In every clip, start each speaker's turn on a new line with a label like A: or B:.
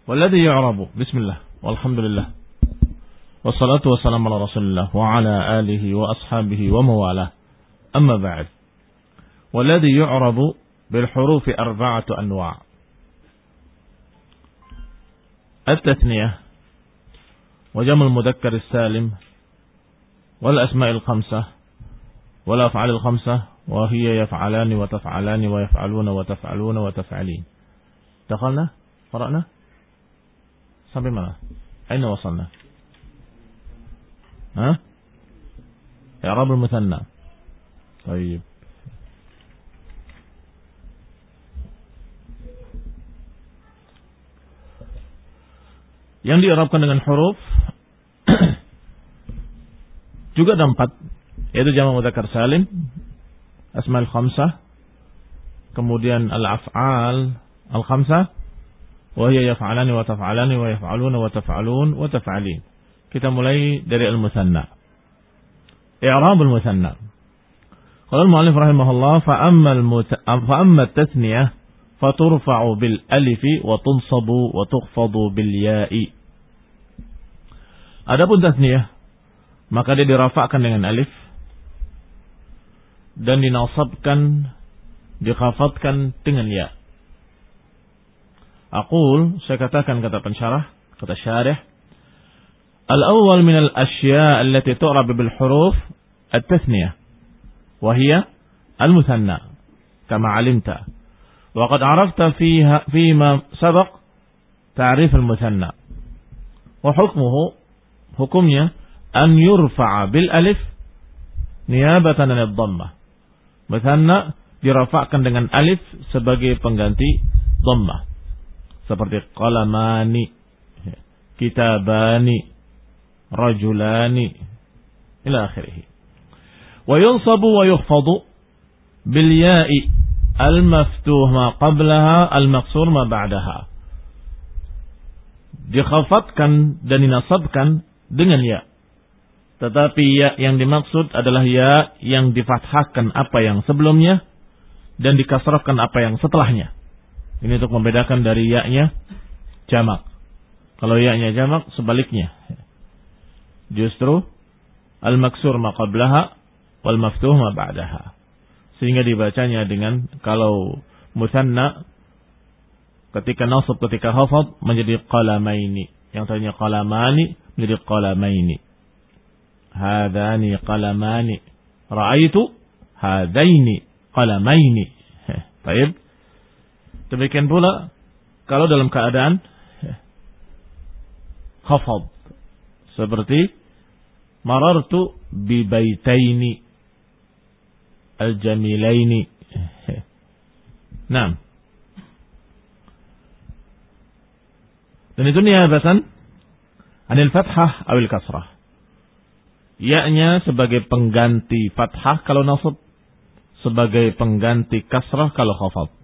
A: Walladhi yu'rabu. Bismillah. Walhamdulillah. Wassalatu wassalamu ala Rasulillah wa ala alihi wa ashabihi wa mawalah. Amma ba'd. Walladhi yu'rabu bil hurufi arba'atu anwa'. At-tathniyah wa jam'ul mudzakkar as-salim wal asma'il khamsah wal af'alil khamsah wa hiya yaf'alani wa taf'alani wa yaf'aluna wa taf'aluna wa taf'alin. Dakhalna? Qara'na? Sampai mana? Aina wasalna? I'rabul muthanna. Baik. Yang di'rabkan dengan huruf juga ada 4, yaitu jamak mudzakkar salim, asmaul khamsah, kemudian al-af'al al-khamsah, wa hiya yaf'alani wa taf'alani wa yaf'aluna wa taf'alun wa taf'alin. Kita mulai dari al-mutsanna. I'rabul mutsanna. Qala al-mu'allif rahimahullah fa amma at-tathniyah faturfa'u bil alifi wa tunsabu wa tukhfadu bil ya'i. Adapun tathniyah maka dia dirafa'kan dengan alif dan dinasabkan, dikhafadkan dengan ya. Aqul, saya katakan, kata pensyarah, kata syarih, al-awwal min al-asya' allati tu'rab bil huruf at-tathniyah wa hiya al-muthanna kama 'alimta wa qad 'arafta fima sabaq ta'rif al-muthanna wa hukmuhu, hukumnya an yurfa'a bil alif niyabatan 'an ad-dhammah. Muthanna dirafa'kan dengan alif sebagai pengganti dhammah. Seperti qalamani, kitabani, rajulani, ila akhirih. Wa yunsabu wa yukhfadu bil ya'i al-maftuh ma qablaha al-maqsur ma ba'daha. Dikhafadkan dan dinasabkan dengan ya. Tetapi ya yang dimaksud adalah ya yang difathahkan apa yang sebelumnya dan dikasrahkan apa yang setelahnya. Ini untuk membedakan dari ya-nya jamak. Kalau ya-nya jamak, sebaliknya. Justru al-maksur ma qablaha wal maftuh ma ba'daha. Sehingga dibacanya dengan, kalau mutsanna ketika nasab, ketika khafad menjadi qalamaini. Yang tadinya qalamani menjadi qalamaini. Hadani qalamani. Ra'aitu hadaini qalamaini. Baik. Demikian pula kalau dalam keadaan khafad, seperti marartu bi baitaini al-jamilaini. Naam. Dan itu niyabatan anil fathah awil kasrah. Ya-nya sebagai pengganti fathah kalau nasab, sebagai pengganti kasrah kalau khafad.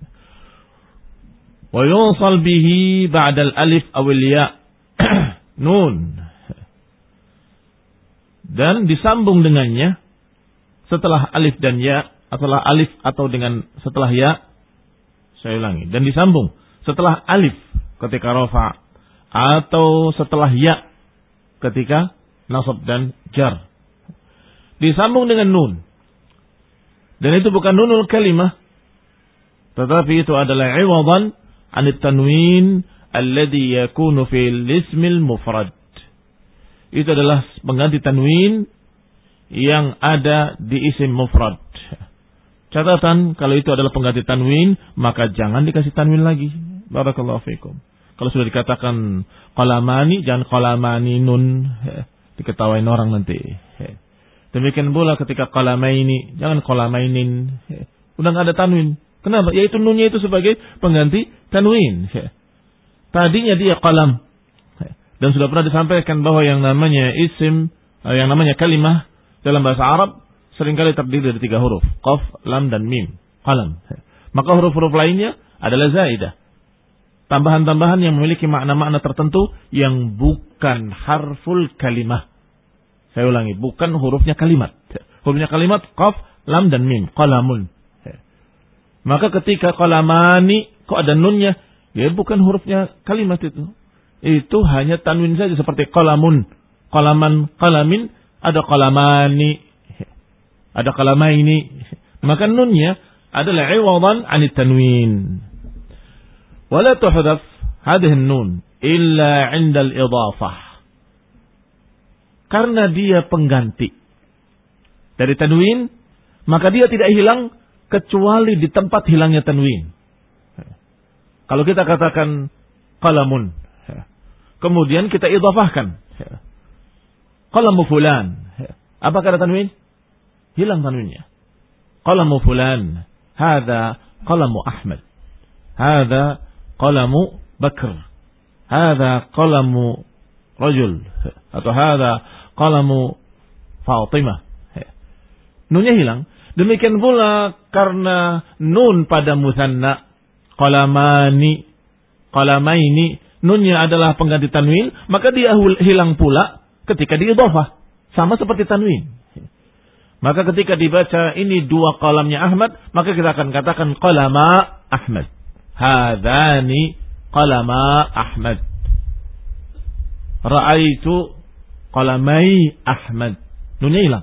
A: Wa yunsal bihi ba'dal alif awil ya nun. Dan disambung dengannya setelah alif dan ya, setelah alif atau dengan setelah ya. Saya ulangi. Dan disambung setelah alif ketika rafa atau setelah ya ketika nasab dan jar. Disambung dengan nun. Dan itu bukan nunul kalimah, tetapi itu adalah iwadan anit tanwin alladhi yakunu fil ismil mufrad. Itu adalah pengganti tanwin yang ada di isim mufrad. Catatan, kalau itu adalah pengganti tanwin, maka jangan dikasih tanwin lagi. Barakallahu fikum. Kalau sudah dikatakan qalamani, jangan qalamani nun, diketawain orang nanti. Demikian pula ketika qalamaini, jangan qalamainin. Udah enggak ada tanwin. Kenapa? Yaitu nunnya itu sebagai pengganti tanwin. Tadinya dia qalam. Dan sudah pernah disampaikan bahwa yang namanya isim, yang namanya kalimah dalam bahasa Arab seringkali terdiri dari 3 huruf. Qaf, lam, dan mim. Qalam. Maka huruf-huruf lainnya adalah zaidah. Tambahan-tambahan yang memiliki makna-makna tertentu yang bukan harful kalimah. Saya ulangi, bukan hurufnya kalimat. Hurufnya kalimat qaf, lam, dan mim. Qalamun. Maka ketika qalamani, kok ada nunnya, Ya bukan hurufnya kalimat itu. Itu hanya tanwin saja seperti qalamun, qalaman, qalamin, ada qalamani, ada qalamaini. Maka nunnya adalah iwadan 'anit tanwin. Wala tuhdaf hadhihi an-nun illa 'inda al-idhafah. Karena dia pengganti dari tanwin, maka dia tidak hilang kecuali di tempat hilangnya tanwin. Kalau kita katakan qalamun, kemudian kita idhafahkan qalamu fulan, apakah ada tanwin? Hilang tanwinnya. Qalamu fulan, hadza qalamu Ahmad, hadza qalamu Bakr, hadza qalamu rajul, atau hadza qalamu Fatimah. Nunnya hilang. Demikian pula karena nun pada musanna, qalamani, qalamaini, nunnya adalah pengganti tanwin, maka dia hilang pula ketika diidhafah. Sama seperti tanwin. Maka ketika dibaca ini dua qalamnya Ahmad, maka kita akan katakan qalama Ahmad. Hadzani qalama Ahmad. Ra'aitu qalamai Ahmad. Nunnya hilang.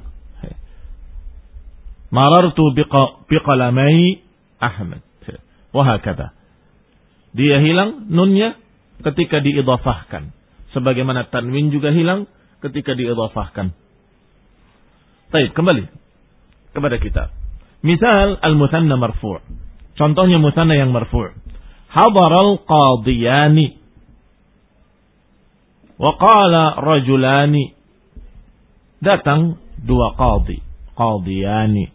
A: Marartu biqalamai Ahmad. Wahakata. Dia hilang nunnya ketika diidhafahkan. Sebagaimana tanwin juga hilang ketika diidhafahkan. Baik, kembali kepada kita. Misal al-muthanna marfu'. Contohnya muthanna yang marfu'. Hadaral qadiyani. Wa qala rajulani. Datang dua qadi. Qadiyani.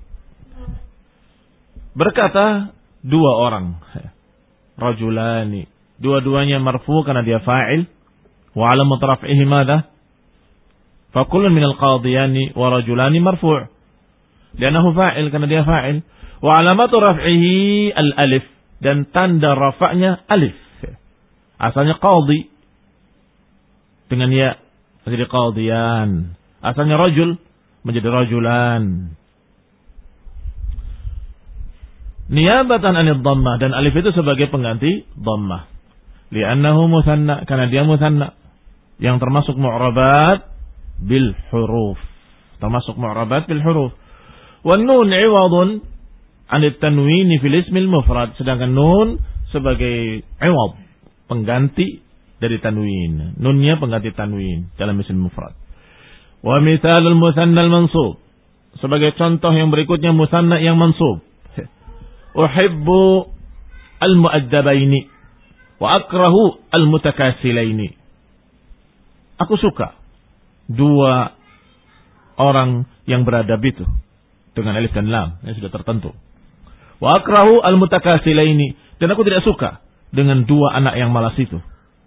A: Berkata dua orang. Rajulani. Dua-duanya marfu karena dia fa'il. Wa alamat raf'ihi madha? Fakullun minal qadiyani wa rajulani marfu'. Lianahu fa'il karena dia fa'il. Wa alamat raf'ihi al-alif. Dan tanda rafa'nya alif. Asalnya qadi. Dengan ya. Menjadi qadiyan. Asalnya rajul. Menjadi rajulan. Niyabatan anid dhammah, dan alif itu sebagai pengganti dhammah. Li'annahu muthanna, karena dia muthanna yang termasuk mu'rabat bil huruf. Termasuk mu'rabat bil huruf. Wan nun 'iwadun anit tanwin fil ismil mufrad, sedangkan nun sebagai 'iwad, pengganti dari tanwin. Nunnya pengganti tanwin dalam isim mufrad. Wa mithalul muthanna al mansub, sebagai contoh yang berikutnya muthanna yang mansub. Uhibbu al-mu'addabaini wa akrahu al-mutakasilaini. Aku suka dua orang yang beradab itu dengan alif dan lam yang sudah tertentu. Wa akrahu al-mutakasilaini, dan aku tidak suka dengan dua anak yang malas itu.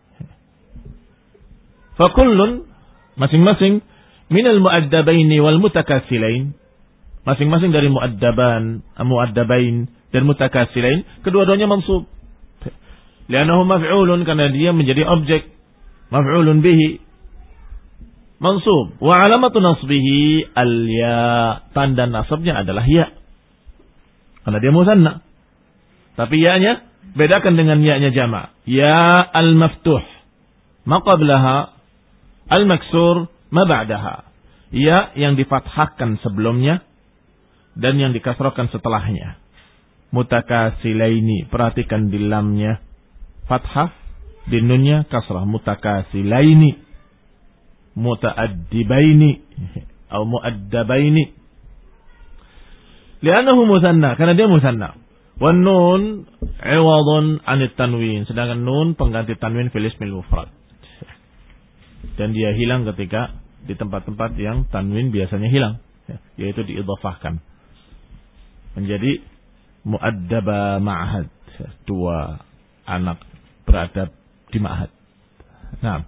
A: Fa kullun, masing-masing, minal mu'addabaini wal mutakasilain, masing-masing dari mu'addabain dan mutakasilain, kedua-duanya mansub. Li'annahu maf'ulun, karena dia menjadi objek. Maf'ulun bihi. Mansub. Wa alamatu nasbihi al-ya. Tanda nasabnya adalah ya. Karena dia musanna. Tapi ya-nya, bedakan dengan ya-nya jama'. Ya al-maftuh. Ma qablaha. Al-maksur ma ba'daha. Ya yang difathahkan sebelumnya dan yang dikasrahkan setelahnya. Mutakasilaini, perhatikan di lamnya fathah, di nunnya kasrah. Mutakasilaini, mutaaddibaini atau muaddabaini. Li'annahu muthanna, karena dia muthanna. Wan nun 'iwadun 'anit tanwin, sedangkan nun pengganti tanwin fil ismil mufrad. Dan dia hilang ketika di tempat-tempat yang tanwin biasanya hilang, yaitu diidhafahkan menjadi mu'addaba ma'had, dua anak beradab di ma'had. Nah,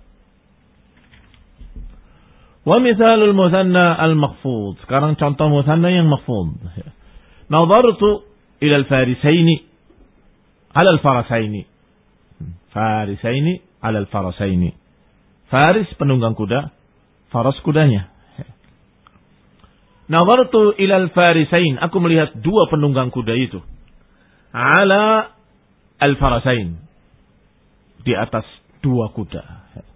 A: wa mithalul muthanna al-makhfud. Sekarang contoh muthanna yang makhfud. Nadartu ila al-farisaini ala al-farasaini. Farisaini ala al-farasaini. Faris penunggang kuda, faras kudanya. Nadartu ila al-farisain. Aku melihat dua penunggang kuda itu. Ala al-farasain. di atas 2 kuda.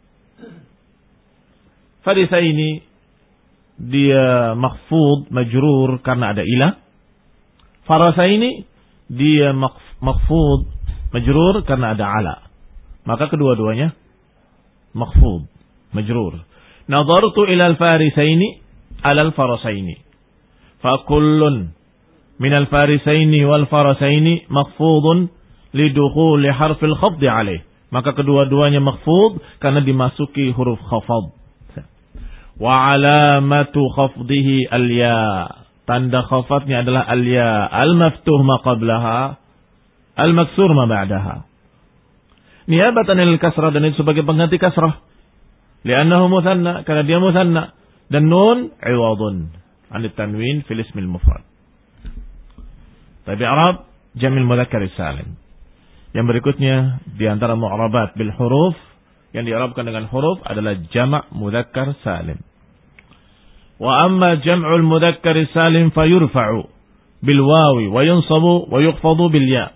A: Farisa ini dia makhfud, majrur karena ada ilah. Farasa ini dia makhfud, majrur karena ada ala. Maka kedua-duanya makhfud, majrur. Nadartu ila al-farisaini ala al-farasaini. Fa kullun min al-farisaini wal farasaini makhfudun lidukhuli harfil khafd alaih. Maka kedua-duanya makhfud karena dimasuki huruf khafad. Wa alamatu khafdihi al-ya. Tanda khafadnya adalah al-ya, al-maftuh ma qablaha, al-maksur ma ba'daha. Niyabatan al-kasrah, dan itu sebagai pengganti kasrah. Li'annahu muthanna, karena dia muthanna. Dan nun iwadun anit tanwin fil ismil mufrad. Tapi Arab jamil mudzakkar salim. Yang berikutnya di antara mu'rabat bil huruf yang di'rabkan dengan huruf adalah jama' mudzakkar salim. Wa amma jam'ul mudzakkar salim fayurfa'u bil wawi wa yunsabu wa yukhfadu bil ya.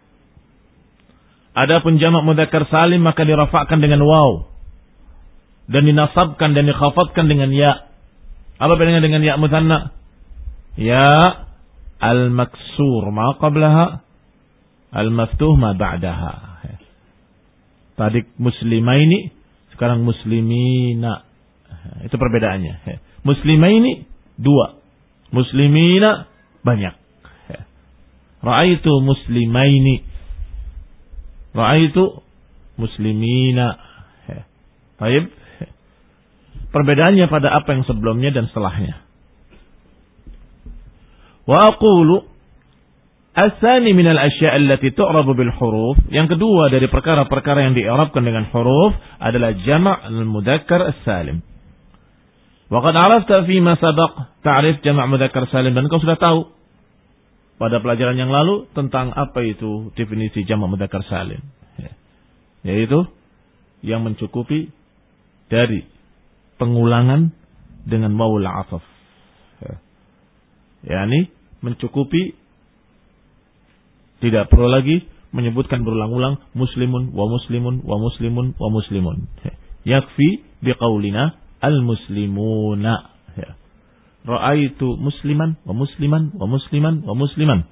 A: Adapun jama' mudzakkar salim maka dirafa'kan dengan waw dan dinasabkan dan dikhafadkan dengan ya. Apa bedanya dengan ya mutsanna? Ya al-maksur ma qablaha, al-maftuh ma ba'daha. Tadi muslimaini, sekarang muslimina. Itu perbedaannya. Muslimaini 2, muslimina banyak. Ra'aitu muslimaini, ra'aitu muslimina. Baik. Perbedaannya pada apa yang sebelumnya dan setelahnya. Wa aqulu as-tsani min al-asya' allati tu'rabu bil huruf. Yang kedua dari perkara-perkara yang di'rabkan dengan huruf adalah jama' al-mudzakkar as-salim. Wa qad 'arafta fi ma sabaq ta'rif jama' mudzakkar salim, dan kau sudah tahu pada pelajaran yang lalu tentang apa itu definisi jama' mudzakkar salim. Yaitu yang mencukupi dari pengulangan dengan wawul 'athaf. Yani mencukupi, tidak perlu lagi menyebutkan berulang-ulang muslimun wa muslimun wa muslimun wa muslimun. Yakfi biqaulina al-muslimuna. Ra'aitu musliman wa musliman wa musliman wa musliman.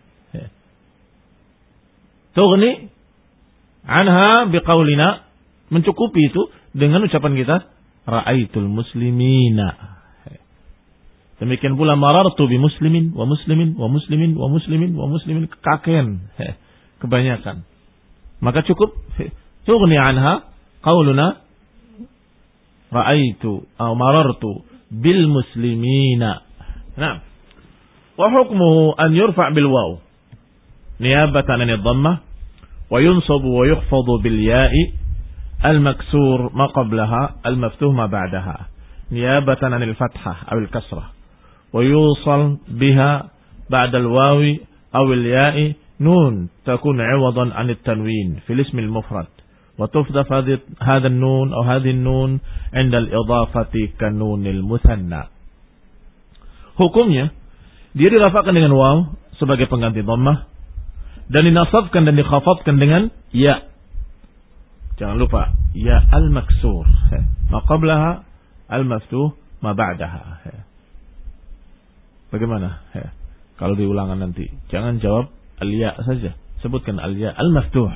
A: Tughni anha biqaulina, mencukupi itu dengan ucapan kita ra'aitul muslimina. Demikian pula marartu bi muslimin wa muslimin wa muslimin wa muslimin wa muslimin, kaken, kebanyakan. Maka cukup tughni anha qauluna ra'aitu aw marartu bil muslimina. Nah, wa hukmuhu an yurfa' bil waw niyabatan an ad-dhammah wa yunsabu wa yukhfadu bil ya'i al-maksur ma qablaha al-maftuh ma ba'daha niyabatan an al-fathah aw al-kasrah wa yusal biha ba'da al-wawi aw al-ya'i nun takun 'iwadan an at-tanwin fil ism al-mufrad wa tufdaf hadha an-nun aw hadhihi an-nun 'inda al-idafati ka nun al-muthanna. Hukumnya dia dirafa'kan dengan waw sebagai pengganti dhammah dan dinasabkan dan dikhafadkan dengan ya. Jangan lupa ya al-maksur ma qablaha al-maftuh ma ba'daha. Bagaimana kalau diulangan nanti? Jangan jawab al-ya saja, sebutkan al-ya al-maftuh.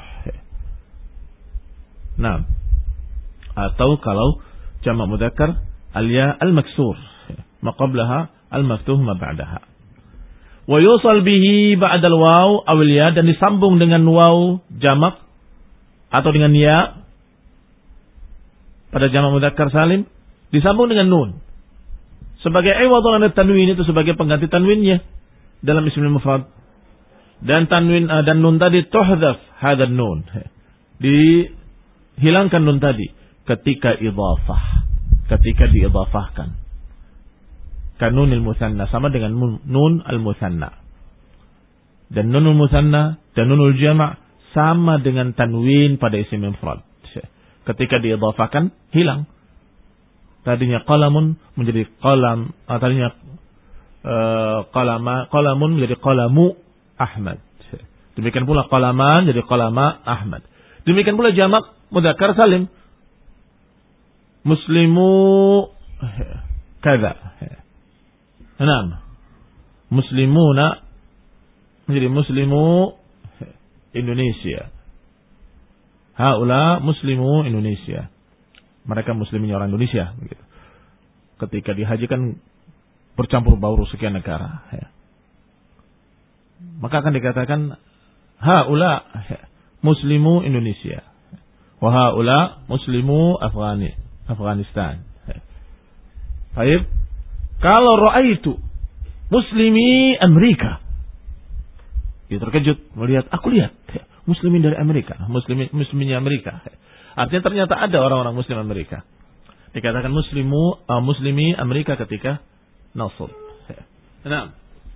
A: Nah, atau kalau jamak mudzakkar al-ya al-maksur ma qablaha al-maftuh ma ba'daha. Wa yusal bihi ba'da al-waw aw al-ya, dan disambung dengan waw jamak atau dengan ya pada jamak mudzakkar salim, disambung dengan nun sebagai iwadun an tanwin, itu sebagai pengganti tanwinnya dalam ismul mufrad. Dan tanwin dan nun tadi tuhdhaf hadan nun, dihilangkan nun tadi ketika idhafah, ketika diidhafahkan. Kanunil mutsanna sama dengan nun al-mutsanna. Dan nunul mutsanna dan nunul jama' sama dengan tanwin pada isim mufrad. Ketika diidhafahkan hilang. Tadinya qalamun menjadi qalam, tadinya qalamun menjadi qalamu Ahmad. Demikian pula qalaman jadi qalama Ahmad. Demikian pula jamak mudzakkar salim. Muslimu kada. Enam. Muslimuna menjadi muslimu Indonesia. Haula muslimu Indonesia. Mereka muslimin orang Indonesia. Begitu. Ketika dihajikan bercampur baur sekian negara. Maka akan dikatakan haula muslimu Indonesia. Wa haula muslimu Afghanistan. Baik. Kalau ra'aitu muslimi Amerika. Dia terkejut melihat, aku lihat muslimin dari Amerika, musliminnya Amerika. Artinya ternyata ada orang-orang muslim Amerika. Dikatakan muslimi Amerika ketika nasab. Nah.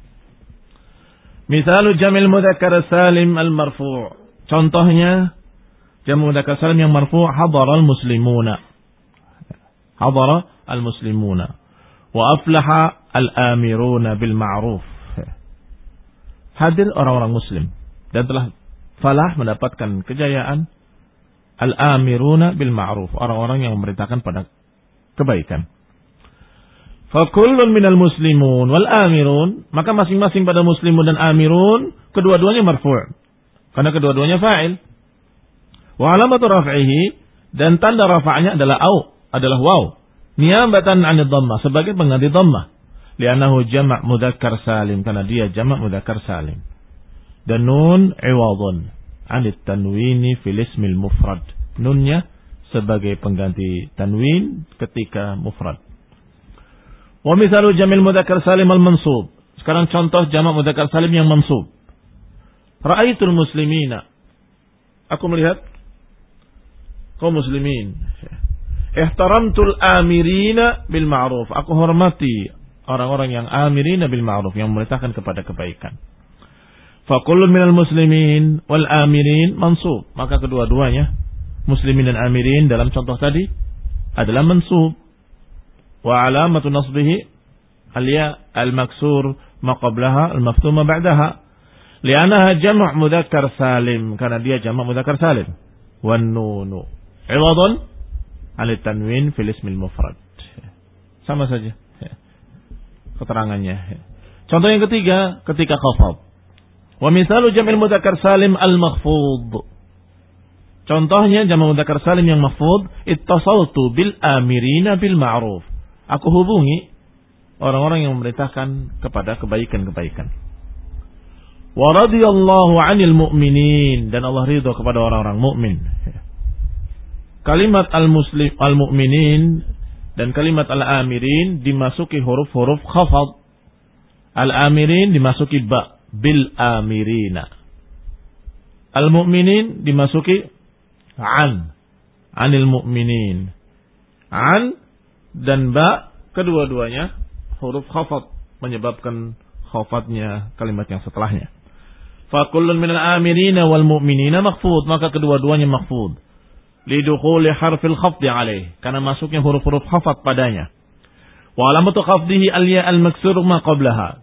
A: Misalu jamil mudzakkar salim al-marfu'. Contohnya jamu mudzakkar salim yang marfu' hadara al-muslimuna. Hadara al-muslimuna. Wa aflaha al-amiruna bil ma'ruf. Hadir orang-orang muslim dan telah falah mendapatkan kejayaan al-amiruna bil ma'ruf, orang-orang yang memerintahkan pada kebaikan. Fa kullun minal muslimun wal amirun, maka masing-masing pada muslimun dan amirun kedua-duanya marfu' karena kedua-duanya fa'il. Wa alamatu raf'ihi, dan tanda rafa'nya adalah adalah waw, niyabatan 'anil dhammah, sebagai pengganti dhammah. Li'annahu jama' mudzakkar salim, karena dia jama' mudzakkar salim. Dan nun iwadun 'anit tanwini fil ismil mufrad. Nunnya sebagai pengganti tanwin ketika mufrad. Wa mithalu jamil mudzakkar salim al-mansub. Sekarang contoh jama' mudzakkar salim yang mansub. Ra'aitul muslimina. Aku melihat kaum muslimin. Ihtaramtul amirina bil ma'ruf. Aku hormati orang-orang yang amirina bil ma'ruf, yang memerintahkan kepada kebaikan. Fa kullun minal muslimin wal amirin mansub. Maka kedua-duanya muslimin dan amirin dalam contoh tadi adalah mansub. Wa alamatu nasbihi al-ya al-maksur ma qablaha al-maftuma ba'daha. Li'annaha jama' mudzakkar salim, karena dia jama' mudzakkar salim. Wan nunu iwadun 'ala tanwin fil ismil mufrad. Sama saja keterangannya. Contoh yang ketiga ketika khafad. Wa misalu jam'il mudzakkar salim al-makhfud. Contohnya jamak mudzakkar salim yang mahfud, ittasaltu bil amirina bil ma'ruf. Aku hubungi orang-orang yang memerintahkan kepada kebaikan-kebaikan. Wa radiyallahu 'anil mu'minin, dan Allah ridha kepada orang-orang mukmin. Kalimat al-muslim al-mu'minin dan kalimat al-amirin dimasuki huruf-huruf khafad. Al-amirin dimasuki ba bil amirina. Al-mu'minin dimasuki anil mu'minin. An dan ba kedua-duanya huruf khafad, menyebabkan khafadnya kalimat yang setelahnya. Fa kullun minal amirina wal mu'minina makhfud, maka kedua-duanya makhfud. Lidukhuli harfil khafdi alaih, karena masuknya huruf-huruf khafad padanya. Wa alamatu khafdihi al-ya al-maksur ma qablaha.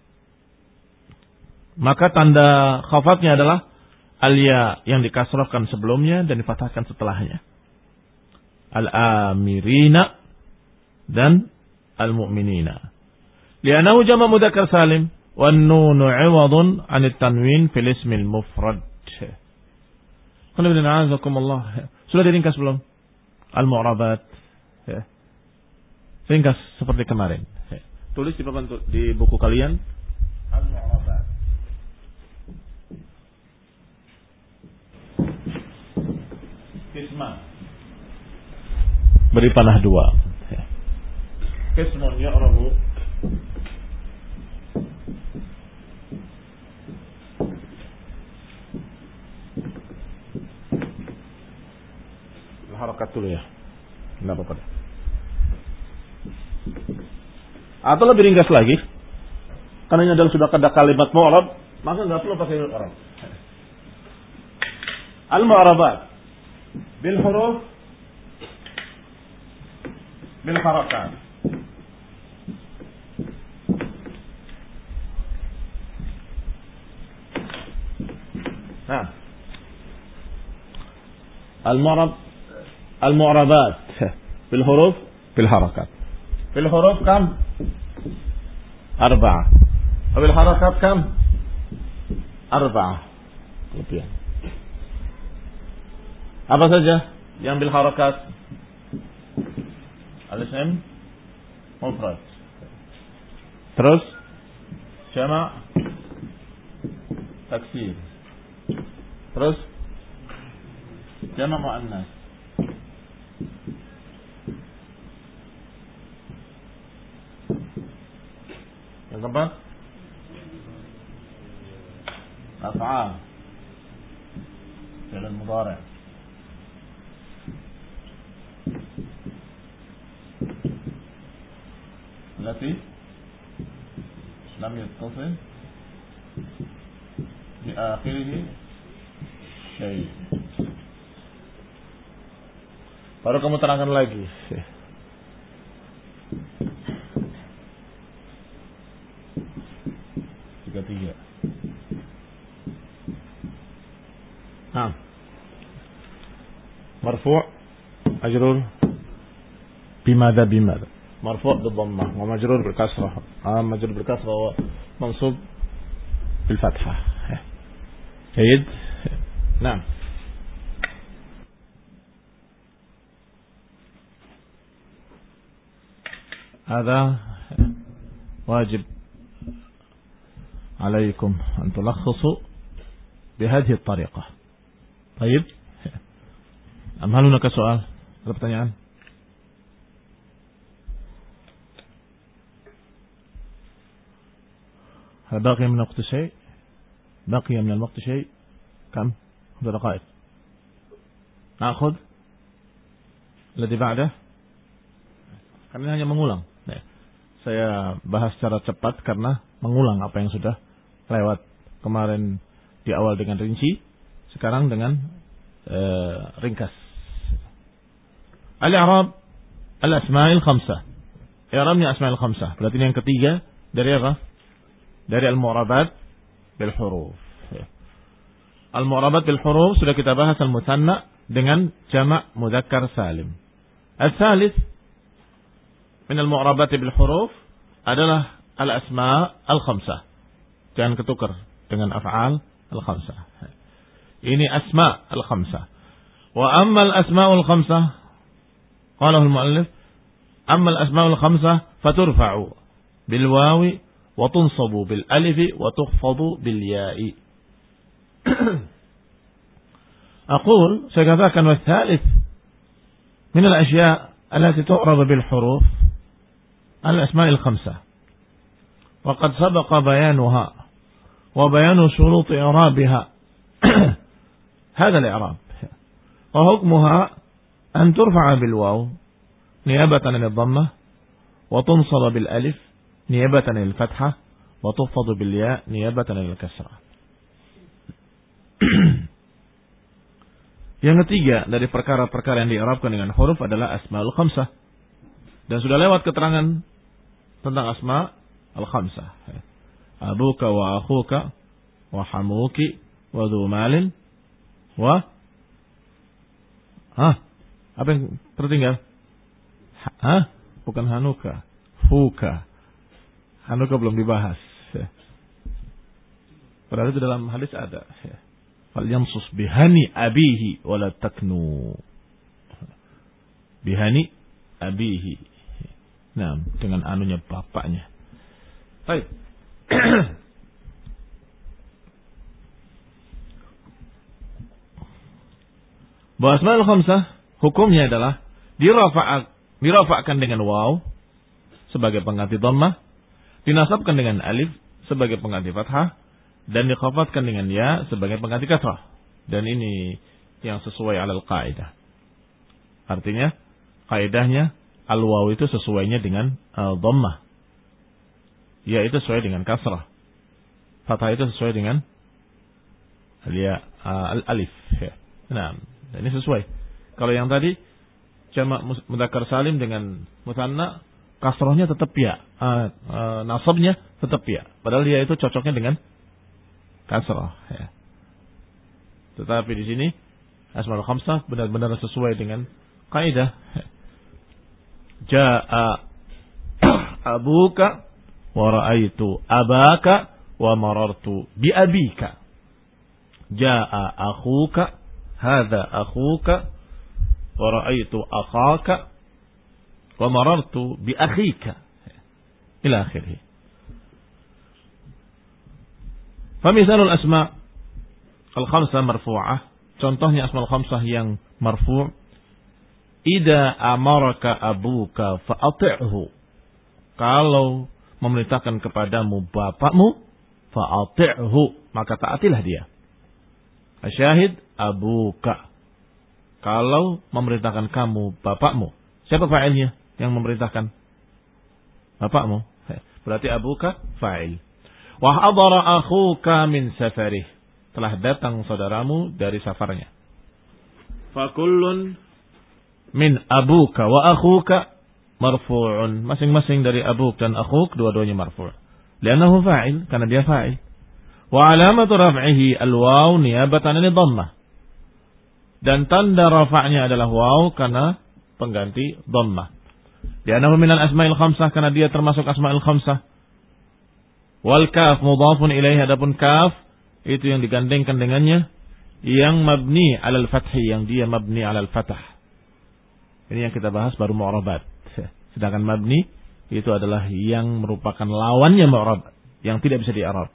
A: Maka tanda khafadnya adalah al-ya yang dikasrahkan sebelumnya dan difathahkan setelahnya. Al-amirina dan al-mu'minina. Li'annahu jama' mudzakkar salim wan nunu 'iwadun 'anit tanwin fil ismil mufrad. Sudah diringkas belum? Al-mu'rabat. Ya. Ringkas seperti kemarin. Ya. Tulis di buku kalian. Al-mu'rabat. Kisman. Beri panah dua. Ya. Kismun ya'rabu. Harakat dulu ya. Enggak apa-apa. Atau lebih ringkas lagi. Karena ini adalah sudah ada kalimat mu'rab, maka enggak perlu pakai mu'rab. Al-mu'rabat bil huruf bil harakat. Nah, المعربات بالحروف بالحركات. بالحروف كم؟ 4. وبالحركات كم؟ 4. Kemudian apa saja yang bil harakat? Al-ism mufrad. Terus jama' taksir. Terus jama' muannas. Yang keempat af'al fi'l mudhari'. التي لم يتصل بآخره شيء. Baru kamu terangkan lagi. Tiga. Nah, marfu' majrur bimada. مرفوع بالضمة ومجرور بالكسرة مجرور بالكسرة ومنصوب بالفتحة. جيد. نعم. هذا واجب عليكم أن تلخصوا بهذه الطريقة. طيب. هل هناك سؤال؟ Ada pertanyaan? هل باقي من الوقت شيء؟ بقي من الوقت شيء؟ كم؟ 5 دقائق. نأخذ الذي بعده. Karena hanya mengulang. Saya bahas secara cepat karena mengulang apa yang sudah lewat. Kemarin di awal dengan rinci, sekarang dengan ringkas. Al-i'rab al-asma'il khamsah. I'rabnya asma'il khamsah. Berarti yang ketiga dari apa? Dari al-mu'rabat bil huruf. Al-mu'rabat bil huruf sudah kita bahas al-mutsanna dengan jama' mudzakkar salim. Al-tsalits min al-mu'rabat bil huruf adalah al-asma' al-khamsah. Jangan ketukar dengan af'al al-khamsah. Ini asma' al-khamsah. Wa amma al-asma'ul khamsah qala al-mu'allif amma al-asma'ul khamsah faturfa'u bil wawi وتنصب بالالف وتخفض بالياء. أقول سيكون والثالث من الأشياء التي تعرض بالحروف الأسماء الخمسة وقد سبق بيانها وبيان شروط إعرابها. هذا الإعراب وحكمها أن ترفع بالواو نيابة عن الضمة وتنصب بالالف نيابة عن الفتحة وتخفض بالياء نيابة عن الكسرة. Yang ketiga dari perkara-perkara yang di'rabkan dengan huruf adalah asmaul khamsah. Dan sudah lewat keterangan tentang asma al-khamsah. Abuka wa akhuka wa hamuki wa dhu malin wa apa yang tertinggal? Bukan hanuka, fuka. Hanuka belum dibahas. Padahal itu dalam hadis ada. Fal yamsus bihani abihi wala taknu. Bihani abihi. Nah, dengan anunya bapaknya. Baik. Bahwa asmaul khamsah hukumnya adalah dirafa'kan dengan waw sebagai pengganti dhammah, dinasabkan dengan alif sebagai pengganti fathah, dan dikhafatkan dengan ya sebagai pengganti kasrah. Dan ini yang sesuai alal qaidah. Artinya kaidahnya al-waw itu sesuainya dengan dhammah. Ya itu sesuai dengan kasrah. Fathah itu sesuai dengan ya al-alif. Nah, ini sesuai. Kalau yang tadi jama' mudzakkar salim dengan mutsanna, kasrohnya tetap ya, nasabnya tetap ya. Padahal dia itu cocoknya dengan kasroh. Ya. Tetapi di sini Asmaul khamsah benar-benar sesuai dengan kaidah. Jaa abuka wa ra'aitu abaka wa marartu bi abika. Jaa akhuka, hadza akhuka, wa ra'aitu akhaka wa marartu bi akhika. Ila akhirih. Famisalul asma' al-khamsah marfu'ah. Contohnya asmaul khamsah yang marfu'. Idza amaraka abuka fa'ati'hu. Kalau memerintahkan kepadamu bapakmu, fa'ati'hu, maka taatilah dia. Asyahid abuka. Kalau memerintahkan kamu bapakmu. Siapa fa'ilnya yang memerintahkan? Bapakmu. Berarti abuka fa'il. Wa hadara akhuka min safarih. Telah datang saudaramu dari safarnya. Fakullun min abuka wa akhuka marfu'un. Masing-masing dari abuk dan akhuk dua-duanya marfu'. Li'annahu fa'il, karena dia fa'il. Wa alamatu raf'ihi al-waw niyabatan 'anil dhammah. Dan tanda rafa'nya adalah waw karena pengganti dhammah. Li'annahu minal asma'il khamsah, karena dia termasuk asma'il khamsah. Wal kaf mudhafun ilaihi, adapun kaf itu yang digandengkan dengannya yang mabni 'alal fathi, yang dia mabni 'alal fathah. Ini yang kita bahas baru mu'rabat. Sedangkan mabni itu adalah yang merupakan lawannya mu'rab, yang tidak bisa di-i'rab.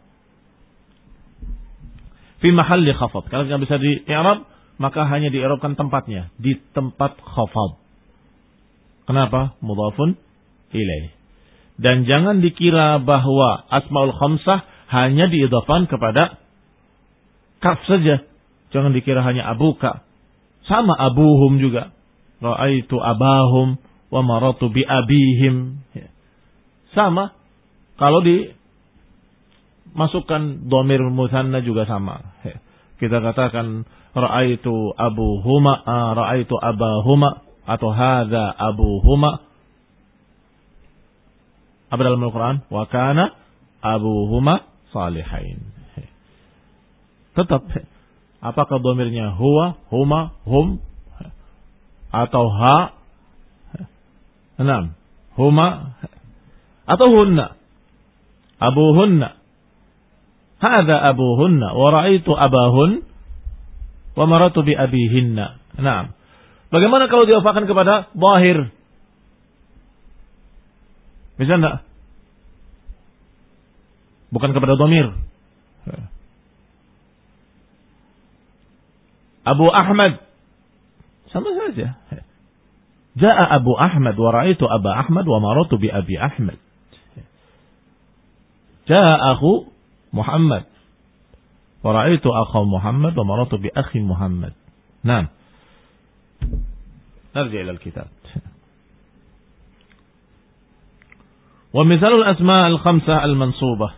A: Fi mahalli khafad. Kalau tidak bisa di-i'rab, maka hanya di-i'rabkan tempatnya, di tempat khafad. Kenapa? Mudhafun ilaih. Dan jangan dikira bahwa asmaul khamsah hanya diidhafan kepada kaf saja. Jangan dikira hanya abuka. Sama abuhum juga. Ra'aitu abahum wa maratu bi abihim. Sama. Kalau dimasukkan dhamir mutsanna juga sama. Kita katakan ra'aitu abuhuma, ra'aitu abahuma, atau hadza abuhuma. Apa dalam Al-Quran? Wa kana abuhuma salihain. Tetap. Apakah dhamirnya huwa, huma, hum, atau ha, enam, huma, atau hunna, abuhunna, hadza abuhunna, wa ra'aitu abahun, wa maratu bi abihinna. Enam. Bagaimana kalau diwafakan kepada zahir? Bisa enggak? Bukan kepada dhamir. Abu Ahmad. Sama saja. Ja'a Abu Ahmad wa ra'aitu Aba Ahmad wa maratu bi Abi Ahmad. Ja'a akhu Muhammad wa ra'aitu akha Muhammad wa maratu bi akhi Muhammad. Naam. Narji' ila al-kitab. Wa misalul asma' al-khamsah al-mansubah.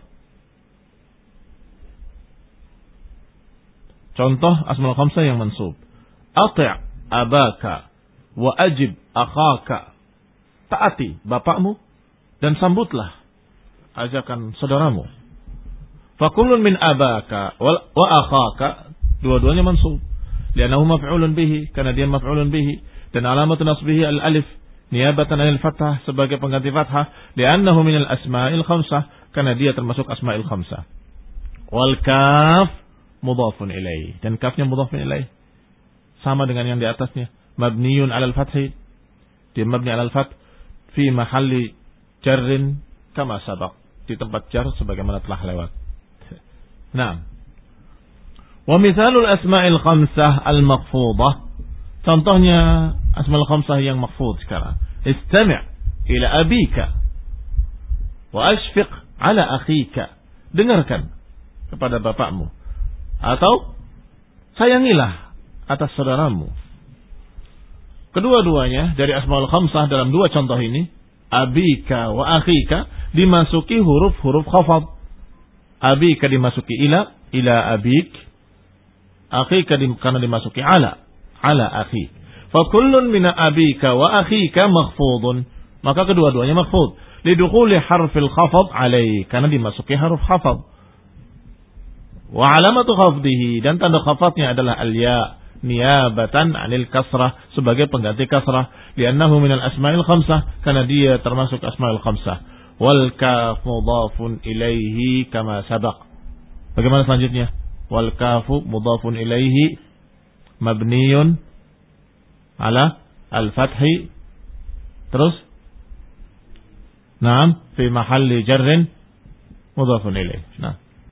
A: Contoh asma' al-khamsah yang mansub. Ati' abaka wa ajib akhaka. Taati bapakmu dan sambutlah ajakan saudaramu. Fakullun min abaka wa akhaka, dua-duanya mansub. Li'annahu maf'ulun bihi, karena dia maf'ulun bihi, dan alamatun nasbihi al-alif niyabatan 'anil fathah, sebagai pengganti fathah. Li'annahu minal asma'il khamsah, karena dia termasuk asma'il khamsah. Wal kaf mudhafun ilaih, dan kafnya mudhafun ilaih, sama dengan yang di atasnya. Mabniyun 'alal fathi, dia mabni 'alal fath fi mahalli jarrin kama sabaq, di tempat jar sebagaimana telah lewat. Naam. Wa mithalul asma'il khamsah al-makhfudah. Contohnya asma'ul khamsah yang makhfud sekarang. Istami' ila abika wa ashfiq ala akhika. Dengarkan kepada bapakmu, atau sayangilah atas saudaramu. Kedua-duanya dari asma'ul khamsah dalam dua contoh ini, abika wa akhika, dimasuki huruf-huruf khafad. Abika dimasuki ila abik. Akhika karena dimasuki ala akhi. Fa kullun min abika wa akhika makhfudun. Maka kedua-duanya makhfud. Lidukhuli harfil khafad alaihi, karena dimasuki huruf khafad. Wa alamatu khafdihi, dan tanda khafadnya adalah al-ya, niyabatan 'anil kasrah, sebagai pengganti kasrah, li'annahu minal asma'il khamsah, karena dia termasuk asma'il khamsah. Wal kaf mudhafun ilaihi kama sabaq. Bagaimana selanjutnya? Wal kafu mudhafun ilaihi mabniyun ala al-fathi. Terus Naam fi mahalli jarrin mudhafun ilaihi. Nah.